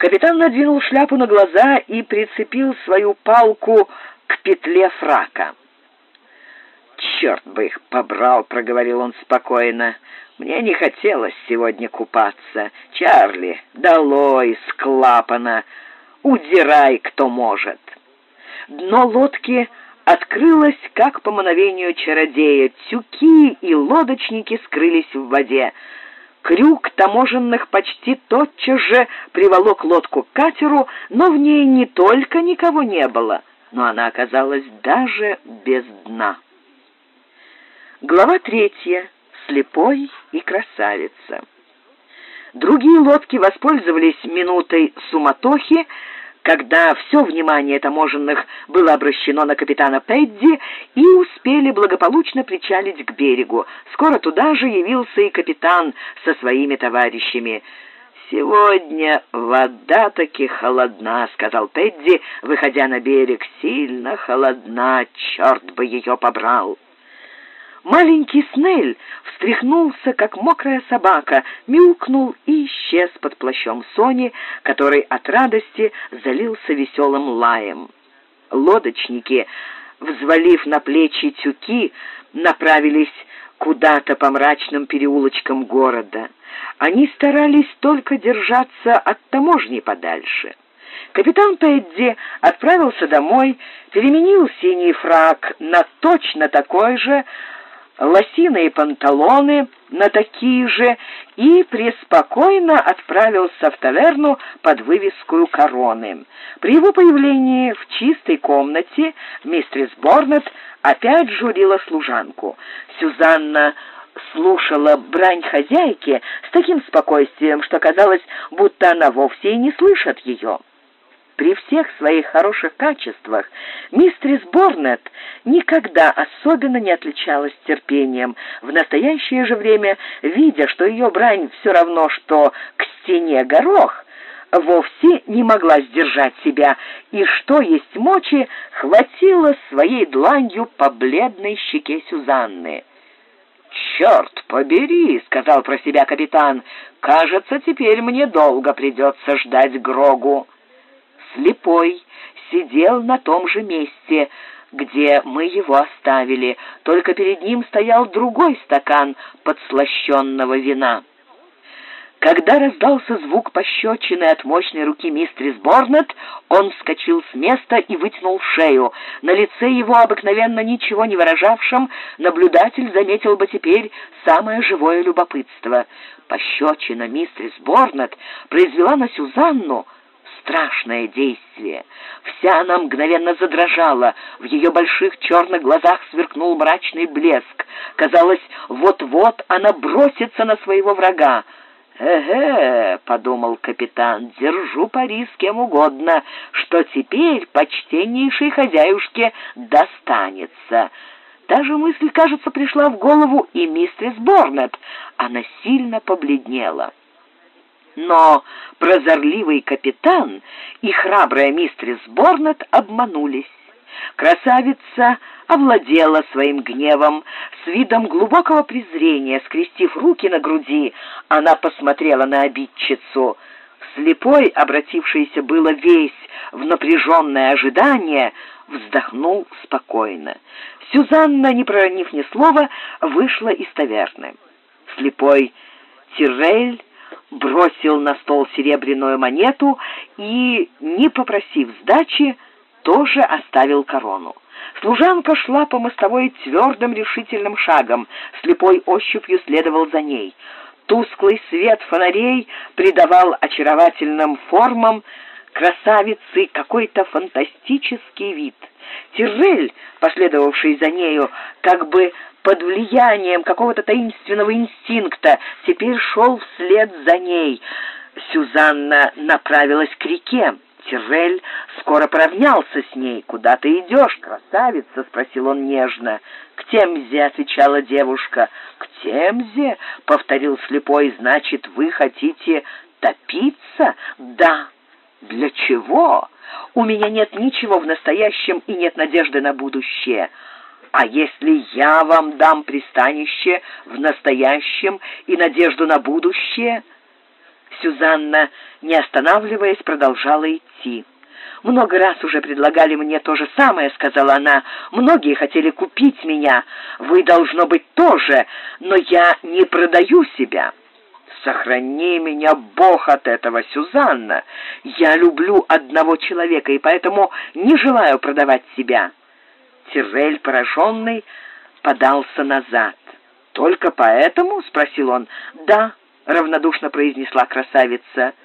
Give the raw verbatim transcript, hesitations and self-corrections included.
Капитан надвинул шляпу на глаза и прицепил свою палку к петле фрака. «Черт бы их побрал», — проговорил он спокойно. «Мне не хотелось сегодня купаться. Чарли, долой с клапана! Удирай, кто может!» Дно лодки открылось, как по мановению чародея. Тюки и лодочники скрылись в воде. Крюк таможенных почти тотчас же приволок лодку к катеру, но в ней не только никого не было, но она оказалась даже без дна. Глава третья. Слепой и красавица. Другие лодки воспользовались минутой суматохи, когда все внимание таможенных было обращено на капитана Пэдди, и успели благополучно причалить к берегу. Скоро туда же явился и капитан со своими товарищами. «Сегодня вода таки холодна», — сказал Пэдди, выходя на берег. «Сильно холодна, черт бы ее побрал». Маленький Снель встряхнулся, как мокрая собака, мяукнул и исчез под плащом Сони, который от радости залился веселым лаем. Лодочники, взвалив на плечи тюки, направились куда-то по мрачным переулочкам города. Они старались только держаться от таможни подальше. Капитан Пэдди отправился домой, переменил синий фрак на точно такой же, лосиные панталоны на такие же и преспокойно отправился в таверну под вывеску «Короны». При его появлении в чистой комнате мистерис Борнет опять журила служанку. Сюзанна слушала брань хозяйки с таким спокойствием, что казалось, будто она вовсе и не слышит ее. При всех своих хороших качествах мистерис Борнет никогда особенно не отличалась терпением. В настоящее же время, видя, что ее брань все равно, что к стене горох, вовсе не могла сдержать себя, и, что есть мочи, хватила своей дланью по бледной щеке Сюзанны. «Черт побери», — сказал про себя капитан, — «кажется, теперь мне долго придется ждать Грогу». Слепой сидел на том же месте, где мы его оставили, только перед ним стоял другой стакан подслащенного вина. Когда раздался звук пощечины от мощной руки мистерис Борнет, он вскочил с места и вытянул шею. На лице его, обыкновенно ничего не выражавшем, наблюдатель заметил бы теперь самое живое любопытство. Пощечина мистерис Борнет произвела на Сюзанну страшное действие. Вся она мгновенно задрожала, в ее больших черных глазах сверкнул мрачный блеск. Казалось, вот-вот она бросится на своего врага. «Эге», — подумал капитан, — «держу пари с кем угодно, что теперь почтеннейшей хозяюшке достанется». Даже мысль, кажется, пришла в голову и мистерис Борнет. Она сильно побледнела. Но прозорливый капитан и храбрая мистерис Борнет обманулись. Красавица овладела своим гневом. С видом глубокого презрения, скрестив руки на груди, она посмотрела на обидчицу. Слепой, обратившийся было весь в напряженное ожидание, вздохнул спокойно. Сюзанна, не проронив ни слова, вышла из таверны. Слепой Тиррель бросил на стол серебряную монету и, не попросив сдачи, тоже оставил корону. Служанка шла по мостовой твердым решительным шагом, слепой ощупью следовал за ней. Тусклый свет фонарей придавал очаровательным формам красавицы какой-то фантастический вид. Тиррель, последовавший за нею, как бы под влиянием какого-то таинственного инстинкта, теперь шел вслед за ней. Сюзанна направилась к реке. Тиррель скоро поравнялся с ней. «Куда ты идешь, красавица?» — спросил он нежно. «К Темзе», — отвечала девушка. «К Темзе?» — повторил слепой. «Значит, вы хотите топиться?» «Да». «Для чего? У меня нет ничего в настоящем и нет надежды на будущее. А если я вам дам пристанище в настоящем и надежду на будущее?» Сюзанна, не останавливаясь, продолжала идти. «Много раз уже предлагали мне то же самое», — сказала она. «Многие хотели купить меня. Вы, должно быть, тоже, но я не продаю себя». «Сохрани меня, Бог, от этого, Сюзанна! Я люблю одного человека и поэтому не желаю продавать себя». Тиррель, пораженный, подался назад. «Только поэтому?» — спросил он. «Да», — равнодушно произнесла красавица.